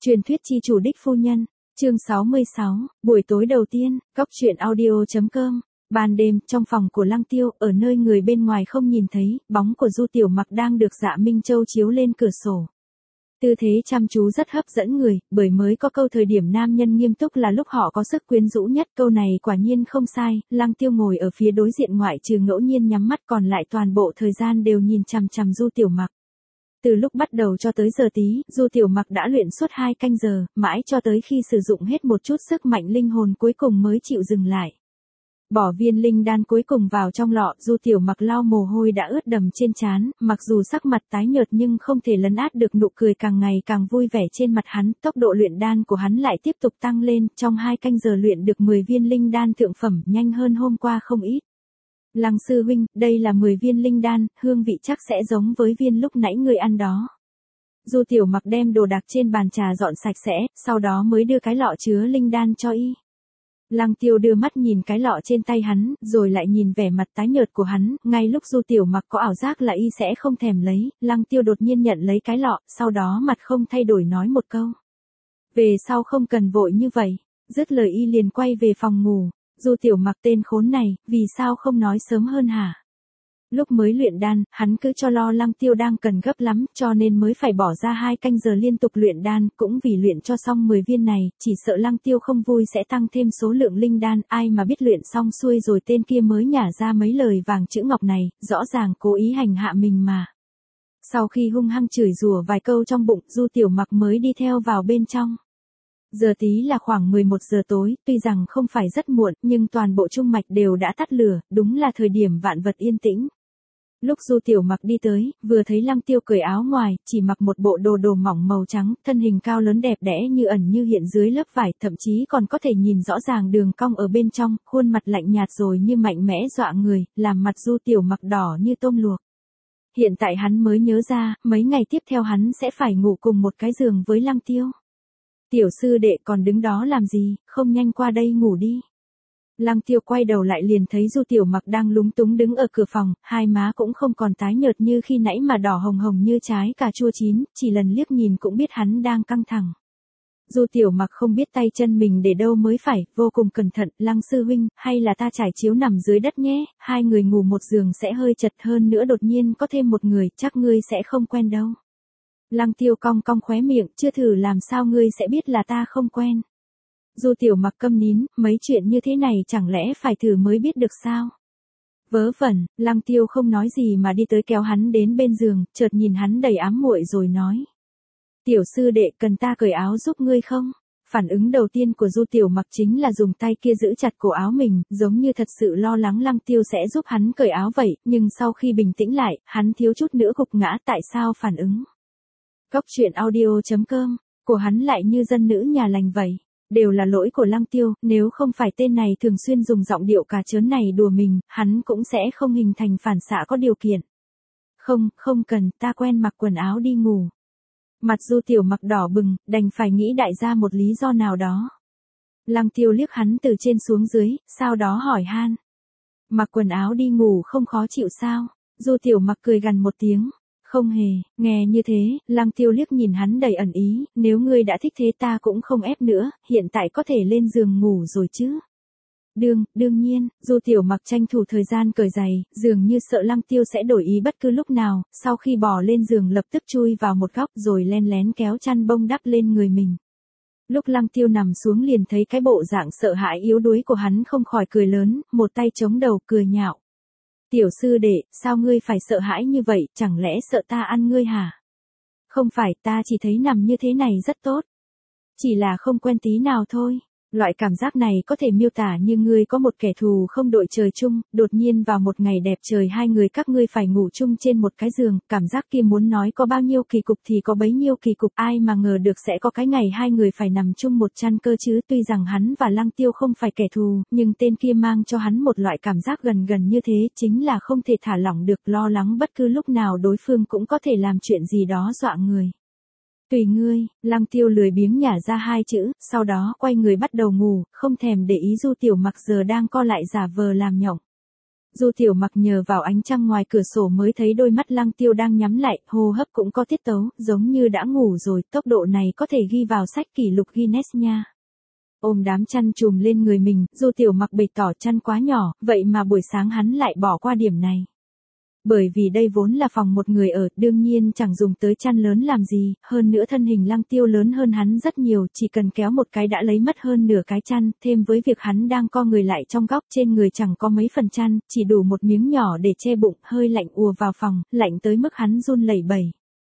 Truyền thuyết chi chủ đích phu nhân, chương 66, buổi tối đầu tiên, góc truyện audio.com. Ban đêm, trong phòng của Lăng Tiêu, ở nơi người bên ngoài không nhìn thấy, bóng của Du Tiểu Mặc đang được Dạ Minh Châu chiếu lên cửa sổ. Tư thế chăm chú rất hấp dẫn người, bởi mới có câu thời điểm nam nhân nghiêm túc là lúc họ có sức quyến rũ nhất, câu này quả nhiên không sai. Lăng Tiêu ngồi ở phía đối diện ngoại trừ ngẫu nhiên nhắm mắt, còn lại toàn bộ thời gian đều nhìn chằm chằm Du Tiểu Mặc. Từ lúc bắt đầu cho tới giờ tí, Du Tiểu Mặc đã luyện suốt 2 canh giờ, mãi cho tới khi sử dụng hết một chút sức mạnh linh hồn cuối cùng mới chịu dừng lại. Bỏ viên linh đan cuối cùng vào trong lọ, Du Tiểu Mặc lau mồ hôi đã ướt đầm trên trán, mặc dù sắc mặt tái nhợt nhưng không thể lấn át được nụ cười càng ngày càng vui vẻ trên mặt hắn, tốc độ luyện đan của hắn lại tiếp tục tăng lên, trong 2 canh giờ luyện được 10 viên linh đan thượng phẩm, nhanh hơn hôm qua không ít. Lăng sư huynh, đây là 10 viên linh đan, hương vị chắc sẽ giống với viên lúc nãy người ăn đó. Du Tiểu Mặc đem đồ đạc trên bàn trà dọn sạch sẽ, sau đó mới đưa cái lọ chứa linh đan cho y. Lăng Tiêu đưa mắt nhìn cái lọ trên tay hắn, rồi lại nhìn vẻ mặt tái nhợt của hắn, ngay lúc Du Tiểu Mặc có ảo giác là y sẽ không thèm lấy, Lăng Tiêu đột nhiên nhận lấy cái lọ, sau đó mặt không thay đổi nói một câu. Về sau không cần vội như vậy, dứt lời y liền quay về phòng ngủ. Du Tiểu Mặc tên khốn này, vì sao không nói sớm hơn hả? Lúc mới luyện đan, hắn cứ cho lo Lăng Tiêu đang cần gấp lắm, cho nên mới phải bỏ ra 2 canh giờ liên tục luyện đan, cũng vì luyện cho xong 10 viên này, chỉ sợ Lăng Tiêu không vui sẽ tăng thêm số lượng linh đan, ai mà biết luyện xong xuôi rồi tên kia mới nhả ra mấy lời vàng chữ ngọc này, rõ ràng cố ý hành hạ mình mà. Sau khi hung hăng chửi rủa vài câu trong bụng, Du Tiểu Mặc mới đi theo vào bên trong. Giờ tí là khoảng 11 giờ tối, tuy rằng không phải rất muộn, nhưng toàn bộ trung mạch đều đã tắt lửa, đúng là thời điểm vạn vật yên tĩnh. Lúc Du Tiểu Mặc đi tới, vừa thấy Lăng Tiêu cởi áo ngoài, chỉ mặc một bộ đồ mỏng màu trắng, thân hình cao lớn đẹp đẽ như ẩn như hiện dưới lớp vải, thậm chí còn có thể nhìn rõ ràng đường cong ở bên trong, khuôn mặt lạnh nhạt rồi như mạnh mẽ dọa người, làm mặt Du Tiểu Mặc đỏ như tôm luộc. Hiện tại hắn mới nhớ ra, mấy ngày tiếp theo hắn sẽ phải ngủ cùng một cái giường với Lăng Tiêu. Tiểu sư đệ còn đứng đó làm gì, không nhanh qua đây ngủ đi. Lăng Tiêu quay đầu lại liền thấy Du Tiểu Mặc đang lúng túng đứng ở cửa phòng, hai má cũng không còn tái nhợt như khi nãy mà đỏ hồng hồng như trái cà chua chín, chỉ lần liếc nhìn cũng biết hắn đang căng thẳng. Du Tiểu Mặc không biết tay chân mình để đâu mới phải, vô cùng cẩn thận, Lăng sư huynh, hay là ta trải chiếu nằm dưới đất nhé, 2 người ngủ một giường sẽ hơi chật, hơn nữa đột nhiên có thêm một người, chắc ngươi sẽ không quen đâu. Lăng Tiêu cong cong khóe miệng, chưa thử làm sao ngươi sẽ biết là ta không quen. Du Tiểu Mặc câm nín, mấy chuyện như thế này chẳng lẽ phải thử mới biết được sao? Vớ vẩn, Lăng Tiêu không nói gì mà đi tới kéo hắn đến bên giường, chợt nhìn hắn đầy ám muội rồi nói. Tiểu sư đệ cần ta cởi áo giúp ngươi không? Phản ứng đầu tiên của Du Tiểu Mặc chính là dùng tay kia giữ chặt cổ áo mình, giống như thật sự lo lắng Lăng Tiêu sẽ giúp hắn cởi áo vậy, nhưng sau khi bình tĩnh lại, hắn thiếu chút nữa gục ngã, tại sao phản ứng? Góc truyện audio.com, của hắn lại như dân nữ nhà lành vậy. Đều là lỗi của Lăng Tiêu, nếu không phải tên này thường xuyên dùng giọng điệu cà chớn này đùa mình, hắn cũng sẽ không hình thành phản xạ có điều kiện. Không cần, ta quen mặc quần áo đi ngủ. Mặt Du Tiểu Mặc đỏ bừng, đành phải nghĩ đại ra một lý do nào đó. Lăng Tiêu liếc hắn từ trên xuống dưới, sau đó hỏi han. Mặc quần áo đi ngủ không khó chịu sao? Du Tiểu Mặc cười gằn một tiếng. Không hề, nghe như thế, Lăng Tiêu liếc nhìn hắn đầy ẩn ý, nếu ngươi đã thích thế ta cũng không ép nữa, hiện tại có thể lên giường ngủ rồi chứ. Đương nhiên, Du Tiểu Mặc tranh thủ thời gian cởi giày, dường như sợ Lăng Tiêu sẽ đổi ý bất cứ lúc nào, sau khi bò lên giường lập tức chui vào một góc rồi len lén kéo chăn bông đắp lên người mình. Lúc Lăng Tiêu nằm xuống liền thấy cái bộ dạng sợ hãi yếu đuối của hắn không khỏi cười lớn, một tay chống đầu cười nhạo. Tiểu sư đệ, sao ngươi phải sợ hãi như vậy, chẳng lẽ sợ ta ăn ngươi hả? Không phải, ta chỉ thấy nằm như thế này rất tốt. Chỉ là không quen tí nào thôi. Loại cảm giác này có thể miêu tả như ngươi có một kẻ thù không đội trời chung, đột nhiên vào một ngày đẹp trời hai người các ngươi phải ngủ chung trên một cái giường, cảm giác kia muốn nói có bao nhiêu kỳ cục thì có bấy nhiêu kỳ cục, ai mà ngờ được sẽ có cái ngày hai người phải nằm chung một chăn cơ chứ, tuy rằng hắn và Lăng Tiêu không phải kẻ thù, nhưng tên kia mang cho hắn một loại cảm giác gần như thế, chính là không thể thả lỏng được, lo lắng bất cứ lúc nào đối phương cũng có thể làm chuyện gì đó dọa người. Tùy ngươi, Lăng Tiêu lười biếng nhả ra 2 chữ, sau đó quay người bắt đầu ngủ, không thèm để ý Du Tiểu Mặc giờ đang co lại giả vờ làm nhộng. Du Tiểu Mặc nhờ vào ánh trăng ngoài cửa sổ mới thấy đôi mắt Lăng Tiêu đang nhắm lại, hô hấp cũng có tiết tấu, giống như đã ngủ rồi, tốc độ này có thể ghi vào sách kỷ lục Guinness nha. Ôm đám chăn trùm lên người mình, Du Tiểu Mặc bày tỏ chăn quá nhỏ, vậy mà buổi sáng hắn lại bỏ qua điểm này. Bởi vì đây vốn là phòng một người ở, đương nhiên chẳng dùng tới chăn lớn làm gì, hơn nữa thân hình Lăng Tiêu lớn hơn hắn rất nhiều, chỉ cần kéo một cái đã lấy mất hơn nửa cái chăn, thêm với việc hắn đang co người lại trong góc trên người chẳng có mấy phần chăn, chỉ đủ một miếng nhỏ để che bụng, hơi lạnh ùa vào phòng, lạnh tới mức hắn run lẩy bẩy.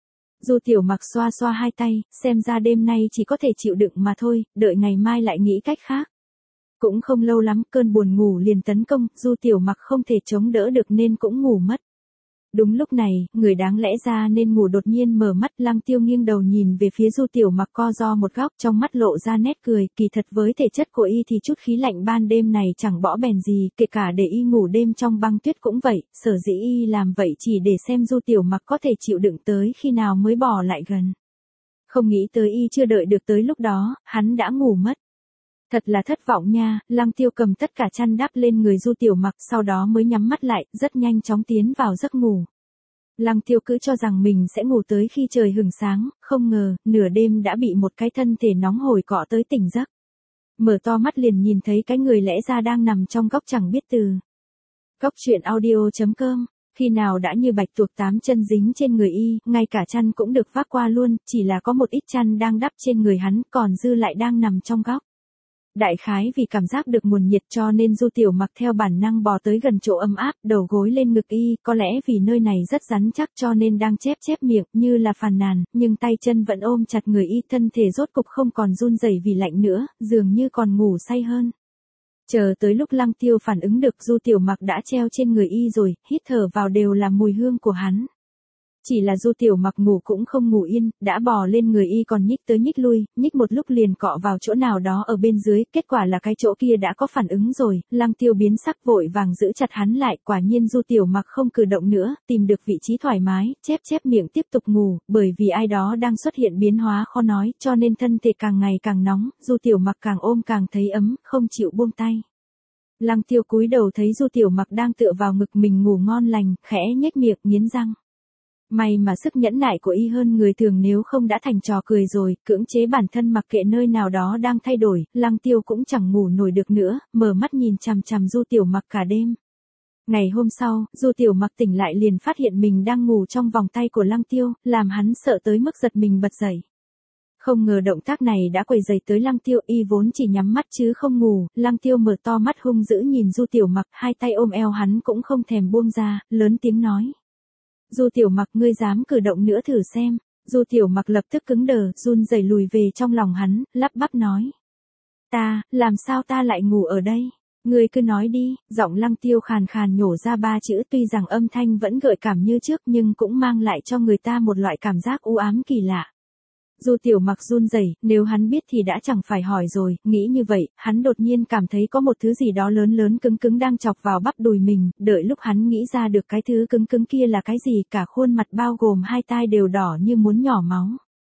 Du Tiểu Mặc xoa xoa hai tay, xem ra đêm nay chỉ có thể chịu đựng mà thôi, đợi ngày mai lại nghĩ cách khác. Cũng không lâu lắm, cơn buồn ngủ liền tấn công, Du Tiểu Mặc không thể chống đỡ được nên cũng ngủ mất. Đúng lúc này, người đáng lẽ ra nên ngủ đột nhiên mở mắt, Lăng Tiêu nghiêng đầu nhìn về phía Du Tiểu Mặc co ro một góc, trong mắt lộ ra nét cười, kỳ thật với thể chất của y thì chút khí lạnh ban đêm này chẳng bỏ bèn gì, kể cả để y ngủ đêm trong băng tuyết cũng vậy, sở dĩ y làm vậy chỉ để xem Du Tiểu Mặc có thể chịu đựng tới khi nào mới bỏ lại gần. Không nghĩ tới y chưa đợi được tới lúc đó, hắn đã ngủ mất. Thật là thất vọng nha, Lăng Tiêu cầm tất cả chăn đắp lên người Du Tiểu Mặc, sau đó mới nhắm mắt lại, rất nhanh chóng tiến vào giấc ngủ. Lăng Tiêu cứ cho rằng mình sẽ ngủ tới khi trời hửng sáng, không ngờ, nửa đêm đã bị một cái thân thể nóng hổi cọ tới tỉnh giấc. Mở to mắt liền nhìn thấy cái người lẽ ra đang nằm trong góc chẳng biết từ. Góc truyện audio.com. Khi nào đã như bạch tuộc 8 chân dính trên người y, ngay cả chăn cũng được vác qua luôn, chỉ là có một ít chăn đang đắp trên người hắn, còn dư lại đang nằm trong góc. Đại khái vì cảm giác được nguồn nhiệt cho nên Du Tiểu Mặc theo bản năng bò tới gần chỗ ấm áp, đầu gối lên ngực y, có lẽ vì nơi này rất rắn chắc cho nên đang chép chép miệng, như là phàn nàn, nhưng tay chân vẫn ôm chặt người y, thân thể rốt cục không còn run rẩy vì lạnh nữa, dường như còn ngủ say hơn. Chờ tới lúc Lăng Tiêu phản ứng được, Du Tiểu Mặc đã treo trên người y rồi, hít thở vào đều là mùi hương của hắn. Chỉ là Du Tiểu Mặc ngủ cũng không ngủ yên, đã bò lên người y còn nhích tới nhích lui, nhích một lúc liền cọ vào chỗ nào đó ở bên dưới, kết quả là cái chỗ kia đã có phản ứng rồi, Lăng Tiêu biến sắc vội vàng giữ chặt hắn lại, quả nhiên Du Tiểu Mặc không cử động nữa, tìm được vị trí thoải mái, chép chép miệng tiếp tục ngủ, bởi vì ai đó đang xuất hiện biến hóa khó nói, cho nên thân thể càng ngày càng nóng, Du Tiểu Mặc càng ôm càng thấy ấm, không chịu buông tay. Lăng Tiêu cúi đầu thấy Du Tiểu Mặc đang tựa vào ngực mình ngủ ngon lành, khẽ nhếch miệng nghiến răng. May mà sức nhẫn nại của y hơn người thường, nếu không đã thành trò cười rồi, cưỡng chế bản thân mặc kệ nơi nào đó đang thay đổi, Lăng Tiêu cũng chẳng ngủ nổi được nữa, mở mắt nhìn chằm chằm Du Tiểu Mặc cả đêm. Ngày hôm sau, Du Tiểu Mặc tỉnh lại liền phát hiện mình đang ngủ trong vòng tay của Lăng Tiêu, làm hắn sợ tới mức giật mình bật dậy. Không ngờ động tác này đã quấy rầy tới Lăng Tiêu, y vốn chỉ nhắm mắt chứ không ngủ, Lăng Tiêu mở to mắt hung dữ nhìn Du Tiểu Mặc, hai tay ôm eo hắn cũng không thèm buông ra, lớn tiếng nói. Du Tiểu Mặc, ngươi dám cử động nữa thử xem. Du Tiểu Mặc lập tức cứng đờ, run rẩy lùi về trong lòng hắn, lắp bắp nói. Làm sao ta lại ngủ ở đây? Ngươi cứ nói đi, giọng Lăng Tiêu khàn khàn nhổ ra 3 chữ, tuy rằng âm thanh vẫn gợi cảm như trước nhưng cũng mang lại cho người ta một loại cảm giác u ám kỳ lạ. Du Tiểu Mặc run rẩy, nếu hắn biết thì đã chẳng phải hỏi rồi, nghĩ như vậy, hắn đột nhiên cảm thấy có một thứ gì đó lớn lớn cứng cứng đang chọc vào bắp đùi mình, đợi lúc hắn nghĩ ra được cái thứ cứng cứng kia là cái gì, cả khuôn mặt bao gồm hai tai đều đỏ như muốn nhỏ máu.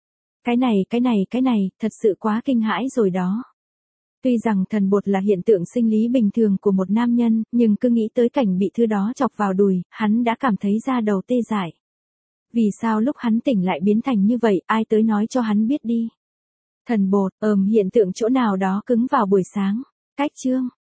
Cái này, thật sự quá kinh hãi rồi đó. Tuy rằng thần bột là hiện tượng sinh lý bình thường của một nam nhân, nhưng cứ nghĩ tới cảnh bị thứ đó chọc vào đùi, hắn đã cảm thấy da đầu tê dại. Vì sao lúc hắn tỉnh lại biến thành như vậy, ai tới nói cho hắn biết đi. Thần bột, hiện tượng chỗ nào đó cứng vào buổi sáng. Cách chương.